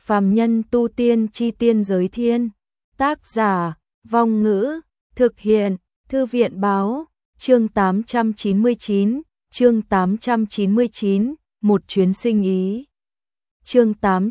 Phàm nhân tu tiên chi tiên giới thiên. Tác giả, Vong Ngữ, thực hiện, Thư viện báo, chương 899, một chuyến sinh ý. Chương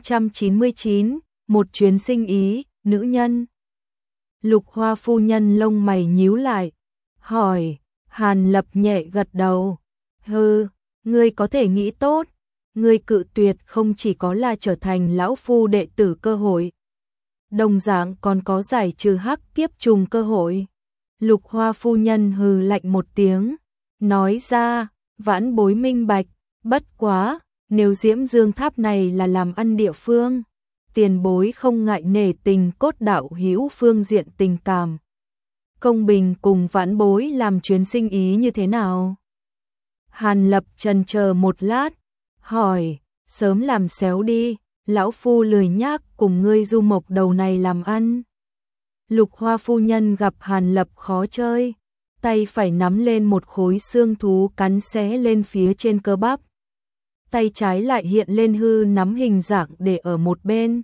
899, một chuyến sinh ý, nữ nhân. Lục Hoa phu nhân lông mày nhíu lại, hỏi. Hàn Lập nhẹ gật đầu. Hừ, ngươi có thể nghĩ tốt, ngươi cự tuyệt không chỉ có là trở thành lão phu đệ tử cơ hội, đồng dạng còn có giải trừ hắc kiếp trùng cơ hội. Lục Hoa phu nhân hừ lạnh một tiếng, nói ra, vãn bối minh bạch, bất quá, nếu Diễm Dương Tháp này là làm ăn địa phương, tiền bối không ngại nể tình cốt đạo hữu phương diện tình cảm. Công bình cùng vãn bối làm chuyến sinh ý như thế nào? Hàn Lập chần chờ một lát, hỏi, sớm làm xéo đi, lão phu lười nhác cùng ngươi du mộc đầu này làm ăn. Lục Hoa phu nhân gặp Hàn Lập khó chơi, tay phải nắm lên một khối xương thú cắn xé lên phía trên cơ bắp. Tay trái lại hiện lên hư nắm hình dạng để ở một bên.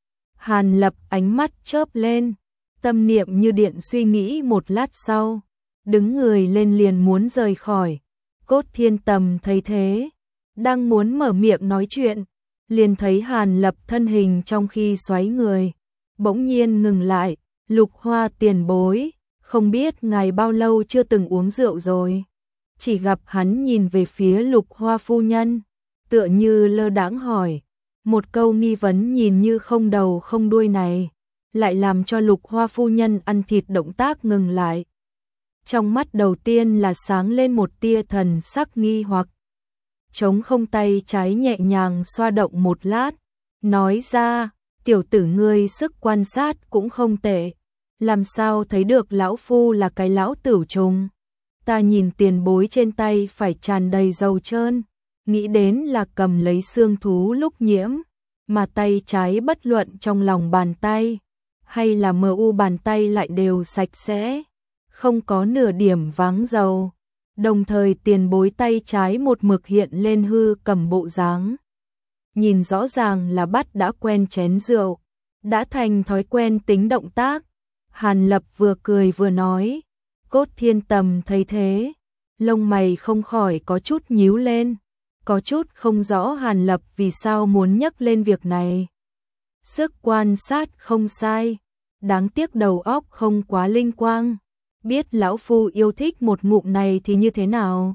Hàn Lập ánh mắt chớp lên, tâm niệm như điện suy nghĩ một lát sau, đứng người lên liền muốn rời khỏi. Cốt Thiên Tầm thấy thế, đang muốn mở miệng nói chuyện, liền thấy Hàn Lập thân hình trong khi xoáy người, bỗng nhiên ngừng lại. Lục Hoa tiền bối, không biết ngài bao lâu chưa từng uống rượu rồi. Chỉ gặp hắn nhìn về phía Lục Hoa phu nhân, tựa như lơ đãng hỏi. Một câu nghi vấn nhìn như không đầu không đuôi này, lại làm cho Lục Hoa phu nhân ăn thịt động tác ngừng lại. Trong mắt đầu tiên là sáng lên một tia thần sắc nghi hoặc. Trống không tay trái nhẹ nhàng xoa động một lát, nói ra, tiểu tử ngươi sức quan sát cũng không tệ, làm sao thấy được lão phu là cái lão tửu trùng. Ta nhìn tiền bối trên tay phải tràn đầy dầu trơn, nghĩ đến là cầm lấy xương thú lúc nhiễm, mà tay trái bất luận trong lòng bàn tay, hay là mờ u bàn tay lại đều sạch sẽ, không có nửa điểm váng dầu. Đồng thời tiền bối tay trái một mực hiện lên hư cầm bộ dáng. Nhìn rõ ràng là bắt đã quen chén rượu, đã thành thói quen tính động tác. Hàn Lập vừa cười vừa nói. Cốt Thiên Tầm thấy thế, lông mày không khỏi có chút nhíu lên, có chút không rõ Hàn Lập vì sao muốn nhắc lên việc này. Sức quan sát không sai, đáng tiếc đầu óc không quá linh quang. Biết lão phu yêu thích một ngụm này thì như thế nào?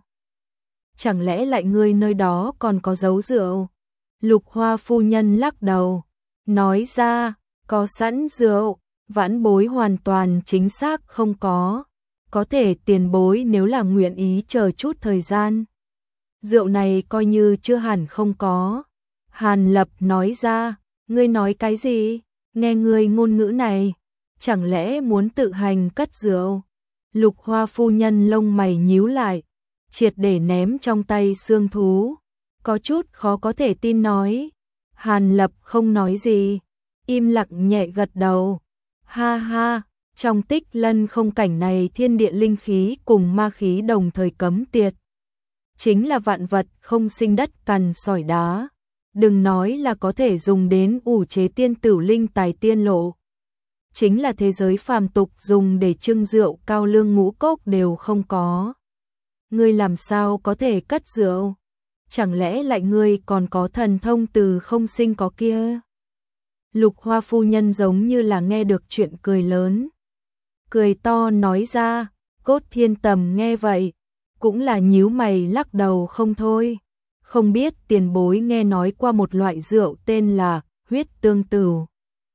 Chẳng lẽ lại ngươi nơi đó còn có giấu rượu? Lục Hoa phu nhân lắc đầu, nói ra, có sẵn rượu, vãn bối hoàn toàn chính xác không có. Có thể tiền bối nếu là nguyện ý chờ chút thời gian. Rượu này coi như chưa hẳn không có. Hàn Lập nói ra, ngươi nói cái gì? Nghe ngươi ngôn ngữ này, chẳng lẽ muốn tự hành cất rượu? Lục Hoa phu nhân lông mày nhíu lại, triệt để ném trong tay xương thú, có chút khó có thể tin nói. Hàn Lập không nói gì, im lặng nhẹ gật đầu. Ha ha, trong Tích Lân không cảnh này thiên địa linh khí cùng ma khí đồng thời cấm tiệt. Chính là vạn vật không sinh đất cằn sỏi đá. Đừng nói là có thể dùng đến ủ chế tiên tử linh tài tiên lộ. Chính là thế giới phàm tục dùng để trưng rượu cao lương ngũ cốc đều không có. Ngươi làm sao có thể cất rượu? Chẳng lẽ lại ngươi còn có thần thông từ không sinh có kia? Lục Hoa phu nhân giống như là nghe được chuyện cười lớn. Cười to nói ra. Cốt Thiên Tầm nghe vậy, cũng là nhíu mày lắc đầu không thôi. Không biết tiền bối nghe nói qua một loại rượu tên là huyết tương tửu.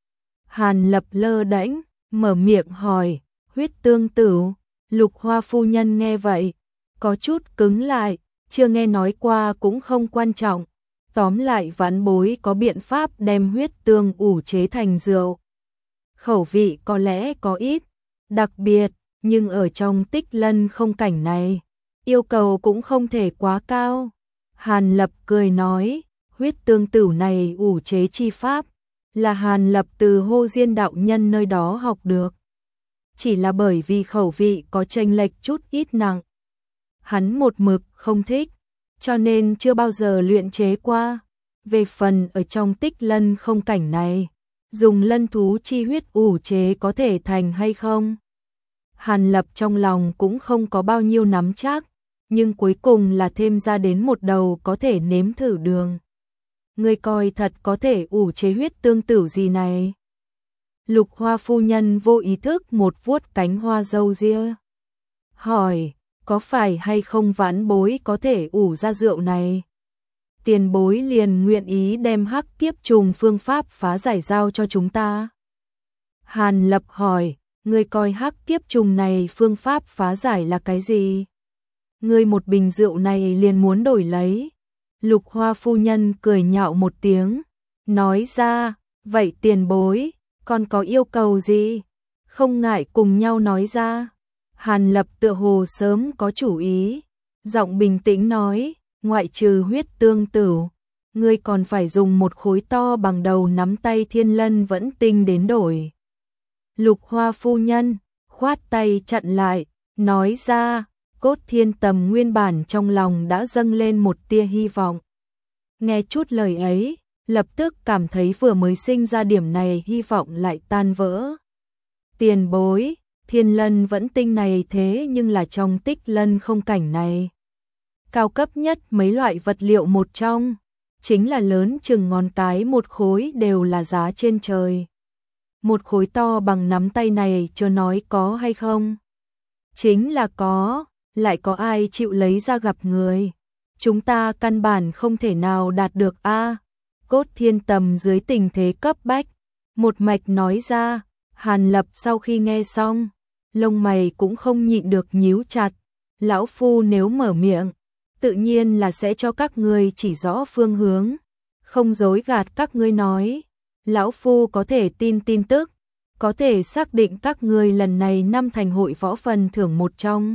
Hàn Lập lơ đễnh, mở miệng hỏi, huyết tương tửu. Lục Hoa phu nhân nghe vậy, có chút cứng lại, chưa nghe nói qua cũng không quan trọng. Tóm lại vãn bối có biện pháp đem huyết tương ủ chế thành rượu. Khẩu vị có lẽ có ít, đặc biệt, nhưng ở trong Tích Lân không cảnh này, yêu cầu cũng không thể quá cao. Hàn Lập cười nói, huyết tương tửu này ủ chế chi pháp, là Hàn Lập từ Hô Diên đạo nhân nơi đó học được. Chỉ là bởi vì khẩu vị có chênh lệch chút ít nặng, hắn một mực không thích, cho nên chưa bao giờ luyện chế qua. Về phần ở trong Tích Lân không cảnh này, dùng lân thú chi huyết ủ chế có thể thành hay không? Hàn Lập trong lòng cũng không có bao nhiêu nắm chắc, nhưng cuối cùng là thêm ra đến một đầu có thể nếm thử đường. Ngươi coi thật có thể ủ chế huyết tương tử gì này? Lục Hoa phu nhân vô ý thức một vuốt cánh hoa râu ria. Hỏi, có phải hay không vãn bối có thể ủ ra rượu này? Tiền bối liền nguyện ý đem hắc kiếp trùng phương pháp phá giải giao cho chúng ta. Hàn Lập hỏi, ngươi coi hắc kiếp trùng này phương pháp phá giải là cái gì? Ngươi một bình rượu này liền muốn đổi lấy. Lục Hoa phu nhân cười nhạo một tiếng, nói ra, vậy tiền bối, còn có yêu cầu gì? Không ngại cùng nhau nói ra. Hàn Lập tựa hồ sớm có chủ ý, giọng bình tĩnh nói, ngoại trừ huyết tương tử, ngươi còn phải dùng một khối to bằng đầu nắm tay thiên lân vẫn tinh đến đổi. Lục Hoa phu nhân khoát tay chặn lại, nói ra, Cốt Thiên Tầm nguyên bản trong lòng đã dâng lên một tia hy vọng. Nghe chút lời ấy, lập tức cảm thấy vừa mới sinh ra điểm này hy vọng lại tan vỡ. Tiền bối, thiên lân vẫn tinh này thế nhưng là trong Tích Lân không cảnh này. Cao cấp nhất mấy loại vật liệu một trong, chính là lớn chừng ngón cái một khối đều là giá trên trời. Một khối to bằng nắm tay này chưa nói có hay không? Chính là có, lại có ai chịu lấy ra gặp người? Chúng ta căn bản không thể nào đạt được a. Cốt Thiên Tầm dưới tình thế cấp bách, một mạch nói ra. Hàn Lập sau khi nghe xong, lông mày cũng không nhịn được nhíu chặt. Lão phu nếu mở miệng, tự nhiên là sẽ cho các ngươi chỉ rõ phương hướng, không dối gạt các ngươi nói. Lão phu có thể tin tức, có thể xác định các ngươi lần này năm thành hội võ phần thưởng một trong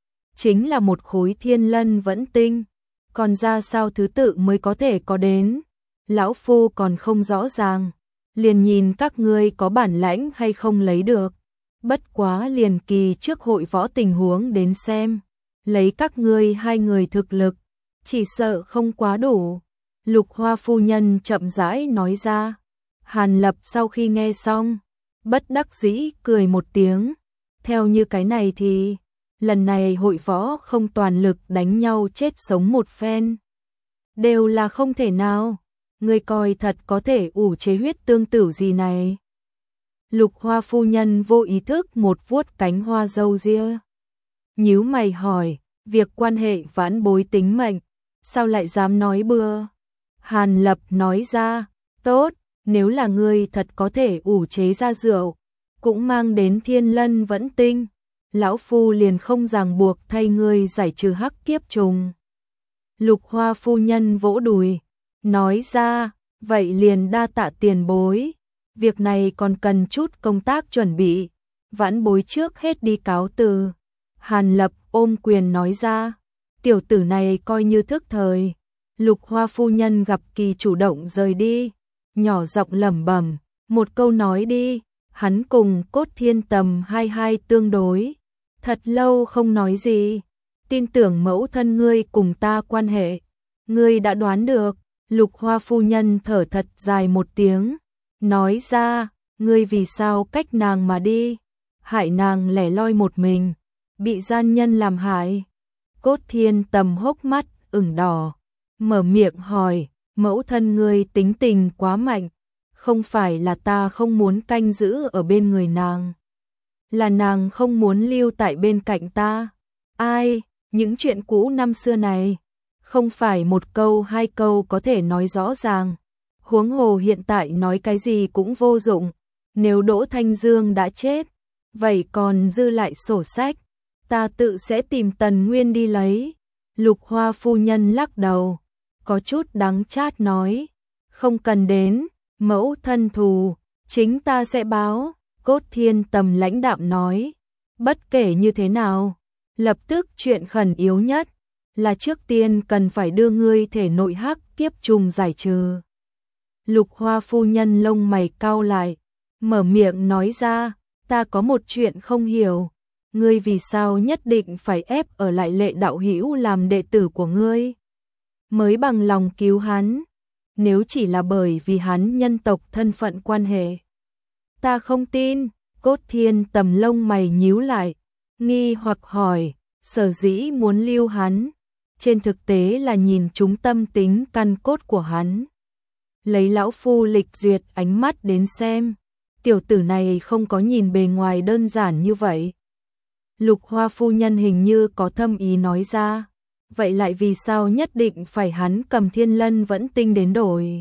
chính là một khối thiên lân vẫn tinh, còn ra sao thứ tự mới có thể có đến, lão phu còn không rõ ràng, liền nhìn các ngươi có bản lãnh hay không lấy được. Bất quá liền kỳ trước hội võ tình huống đến xem, lấy các ngươi hai người thực lực, chỉ sợ không quá đủ. Lục Hoa phu nhân chậm rãi nói ra. Hàn Lập sau khi nghe xong, bất đắc dĩ cười một tiếng. Theo như cái này thì, lần này hội võ không toàn lực đánh nhau chết sống một phen. Đều là không thể nào, ngươi coi thật có thể ủ chế huyết tương tử gì này. Lục Hoa phu nhân vô ý thức một vuốt cánh hoa râu ria. Nhíu mày hỏi, việc quan hệ vãn bối tính mệnh, sao lại dám nói bừa? Hàn Lập nói ra, tốt, nếu là ngươi thật có thể ủ chế ra rượu, cũng mang đến thiên lân vẫn tinh, lão phu liền không ràng buộc thay ngươi giải trừ hắc kiếp trùng. Lục Hoa phu nhân vỗ đùi, nói ra, vậy liền đa tạ tiền bối, việc này còn cần chút công tác chuẩn bị, vãn bối trước hết đi cáo từ. Hàn Lập ôm quyền nói ra, tiểu tử này coi như thức thời. Lục Hoa phu nhân gặp kỳ chủ động rời đi, nhỏ giọng lẩm bẩm, một câu nói đi, hắn cùng Cốt Thiên Tầm hai tương đối, thật lâu không nói gì, tin tưởng mẫu thân ngươi cùng ta quan hệ, ngươi đã đoán được. Lục Hoa phu nhân thở thật dài một tiếng, nói ra, ngươi vì sao cách nàng mà đi, hại nàng lẻ loi một mình, bị gian nhân làm hại. Cốt Thiên Tầm hốc mắt ửng đỏ, mở miệng hỏi, mẫu thân ngươi tính tình quá mạnh, không phải là ta không muốn canh giữ ở bên người nàng, là nàng không muốn lưu tại bên cạnh ta. Ai, những chuyện cũ năm xưa này, không phải một câu hai câu có thể nói rõ ràng, huống hồ hiện tại nói cái gì cũng vô dụng, nếu Đỗ Thanh Dương đã chết, vậy còn dư lại sổ sách, ta tự sẽ tìm Tần Nguyên đi lấy. Lục Hoa phu nhân lắc đầu, có chút đắng chát nói, không cần đến, mẫu thân thù, chính ta sẽ báo. Cốt Thiên Tầm lãnh đạm nói, bất kể như thế nào, lập tức chuyện khẩn yếu nhất là trước tiên cần phải đưa ngươi thể nội hắc kiếp trùng giải trừ. Lục Hoa phu nhân lông mày cau lại, mở miệng nói ra, ta có một chuyện không hiểu, ngươi vì sao nhất định phải ép ở lại Lệ đạo hữu làm đệ tử của ngươi, mới bằng lòng cứu hắn. nếu chỉ là bởi vì hắn nhân tộc thân phận quan hệ. Ta không tin, Cốt Thiên Tầm lông mày nhíu lại, nghi hoặc hỏi, sở dĩ muốn lưu hắn, trên thực tế là nhìn trúng tâm tính căn cốt của hắn. Lấy lão phu lịch duyệt ánh mắt đến xem, tiểu tử này không có nhìn bề ngoài đơn giản như vậy. Lục Hoa phu nhân hình như có thâm ý nói ra, vậy lại vì sao nhất định phải hắn cầm Thiên Lân Vẫn Tinh đến đổi?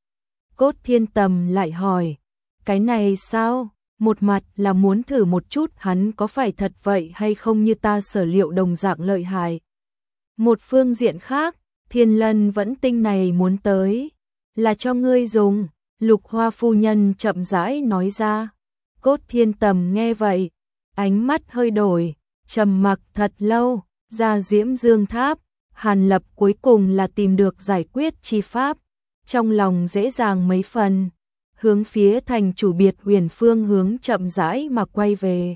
Cốt Thiên Tầm lại hỏi, cái này sao? Một mặt là muốn thử một chút hắn có phải thật vậy hay không như ta sở liệu đồng dạng lợi hại. Một phương diện khác, Thiên Lân Vẫn Tinh này muốn tới, là cho ngươi dùng, Lục Hoa phu nhân chậm rãi nói ra. Cốt Thiên Tầm nghe vậy, ánh mắt hơi đổi, trầm mặc thật lâu, ra Diễm Dương Tháp, Hàn Lập cuối cùng là tìm được giải quyết chi pháp, trong lòng dễ dàng mấy phần, hướng phía thành chủ Biệt Huyền phương hướng chậm rãi mà quay về.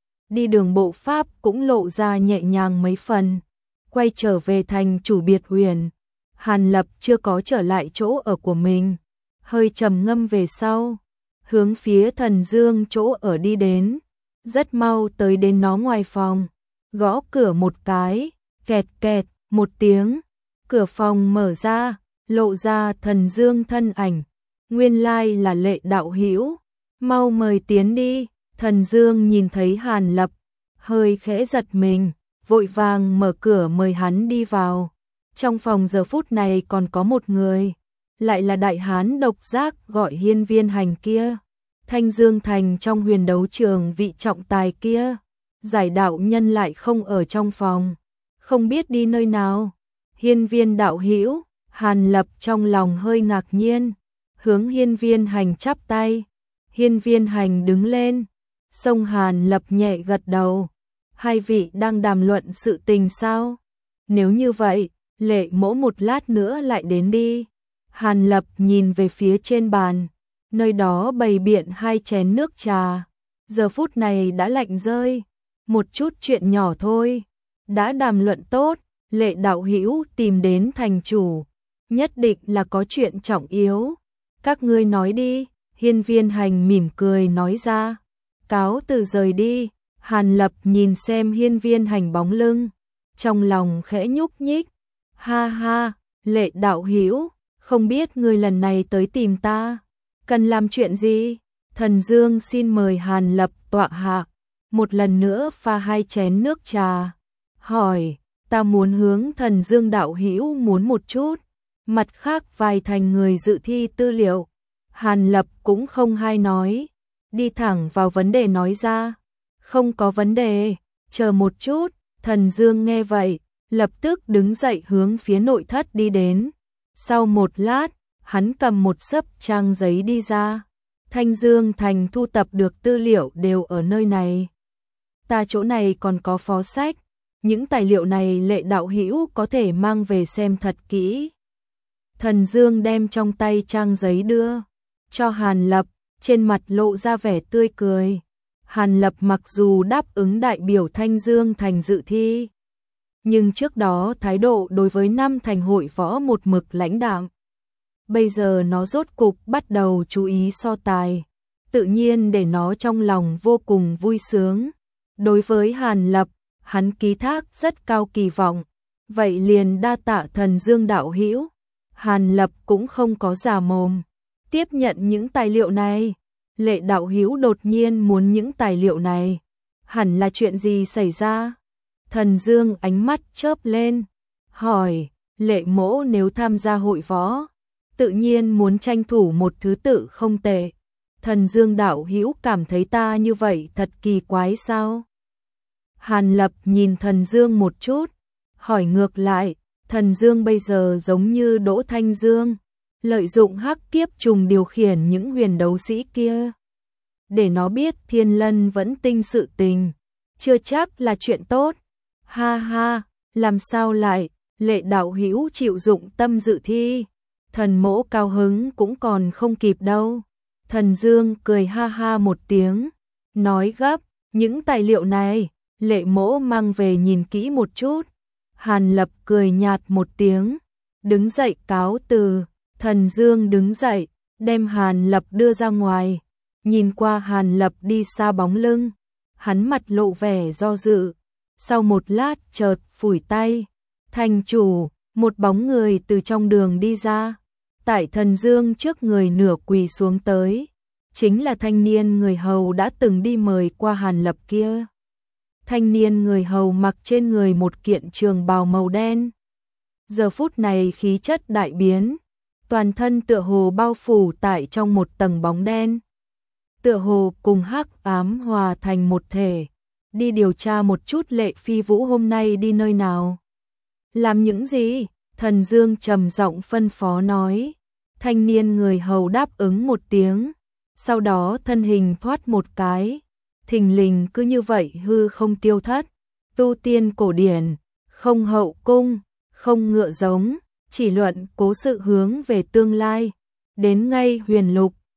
Đi đường bộ pháp cũng lộ ra nhẹ nhàng mấy phần, quay trở về thành chủ Biệt Huyền, Hàn Lập chưa có trở lại chỗ ở của mình, hơi trầm ngâm về sau, hướng phía Thần Dương chỗ ở đi đến, rất mau tới đến nó ngoài phòng, gõ cửa một cái, kẹt kẹt, một tiếng, cửa phòng mở ra, lộ ra Thần Dương thân ảnh, nguyên lai là Lệ đạo hữu, mau mời tiến đi. Thần Dương nhìn thấy Hàn Lập, hơi khẽ giật mình, vội vàng mở cửa mời hắn đi vào. Trong phòng giờ phút này còn có một người, lại là đại hán độc giác gọi Hiên Viên Hành kia, Thanh Dương Thành trong huyền đấu trường vị trọng tài kia. Giải đạo nhân lại không ở trong phòng, không biết đi nơi nào. Hiên Viên đạo hữu, Hàn Lập trong lòng hơi ngạc nhiên, hướng Hiên Viên Hành chắp tay. Hiên Viên Hành đứng lên, xông Hàn Lập nhẹ gật đầu. Hai vị đang đàm luận sự tình sao? Nếu như vậy, Lệ mỗ một lát nữa lại đến đi. Hàn Lập nhìn về phía trên bàn, nơi đó bày biện hai chén nước trà, giờ phút này đã lạnh rơi. Một chút chuyện nhỏ thôi, đã đàm luận tốt, Lệ đạo hữu tìm đến thành chủ, nhất định là có chuyện trọng yếu. Các ngươi nói đi. Hiên Viên Hành mỉm cười nói ra, cáo từ rời đi. Hàn Lập nhìn xem Hiên Viên Hành bóng lưng, trong lòng khẽ nhúc nhích. Ha ha, Lệ đạo hữu, không biết ngươi lần này tới tìm ta, cần làm chuyện gì? Thần Dương xin mời Hàn Lập tọa hạ, một lần nữa pha hai chén nước trà, hỏi, ta muốn hướng Thần Dương đạo hữu muốn một chút, mặt khác vài thành người dự thi tư liệu. Hàn Lập cũng không hay nói, đi thẳng vào vấn đề nói ra, không có vấn đề, chờ một chút. Thần Dương nghe vậy, lập tức đứng dậy hướng phía nội thất đi đến. Sau một lát, hắn cầm một xấp trang giấy đi ra. Thanh Dương Thành thu tập được tư liệu đều ở nơi này. Ta chỗ này còn có phó sách, những tài liệu này Lệ đạo hữu có thể mang về xem thật kỹ. Thần Dương đem trong tay trang giấy đưa cho Hàn Lập, trên mặt lộ ra vẻ tươi cười. Hàn Lập mặc dù đáp ứng đại biểu Thanh Dương Thành dự thi, nhưng trước đó thái độ đối với năm thành hội võ một mực lãnh đạm. Bây giờ nó rốt cục bắt đầu chú ý so tài, tự nhiên để nó trong lòng vô cùng vui sướng. Đối với Hàn Lập, hắn ký thác rất cao kỳ vọng, vậy liền đa tạ Thần Dương đạo hữu. Hàn Lập cũng không có già mồm, tiếp nhận những tài liệu này. Lệ đạo hữu đột nhiên muốn những tài liệu này, hẳn là chuyện gì xảy ra? Thần Dương ánh mắt chớp lên, hỏi, Lệ mỗ nếu tham gia hội võ, tự nhiên muốn tranh thủ một thứ tự không tệ. Thần Dương đạo hữu cảm thấy ta như vậy thật kỳ quái sao? Hàn Lập nhìn Thần Dương một chút, hỏi ngược lại, Thần Dương bây giờ giống như Đỗ Thanh Dương, lợi dụng hắc kiếp trùng điều khiển những huyền đấu sĩ kia, để nó biết Thiên Lân Vẫn Tinh sự tình, chưa chắc là chuyện tốt. Ha ha, làm sao lại? Lệ đạo hữu chịu dụng tâm dự thi, thần mỗ cao hứng cũng còn không kịp đâu. Thần Dương cười ha ha một tiếng, nói gấp, những tài liệu này, Lệ mỗ mang về nhìn kỹ một chút. Hàn Lập cười nhạt một tiếng, đứng dậy cáo từ. Thần Dương đứng dậy, đem Hàn Lập đưa ra ngoài, nhìn qua Hàn Lập đi xa bóng lưng, hắn mặt lộ vẻ do dự, sau một lát chợt phủi tay, thành chủ, một bóng người từ trong đường đi ra, tại Thần Dương trước người nửa quỳ xuống tới, chính là thanh niên người hầu đã từng đi mời qua Hàn Lập kia. Thanh niên người hầu mặc trên người một kiện trường bào màu đen, giờ phút này khí chất đại biến, toàn thân tựa hồ bao phủ tại trong một tầng bóng đen, tựa hồ cùng hắc ám hòa thành một thể, đi điều tra một chút Lệ Phi Vũ hôm nay đi nơi nào, làm những gì. Thần Dương trầm giọng phân phó nói. Thanh niên người hầu đáp ứng một tiếng, sau đó thân hình thoát một cái, thình lình cứ như vậy hư không tiêu thất. Tu tiên cổ điển, không hậu cung, không ngựa giống, chỉ luận cố sự hướng về tương lai. Đến ngay Huyền Lục,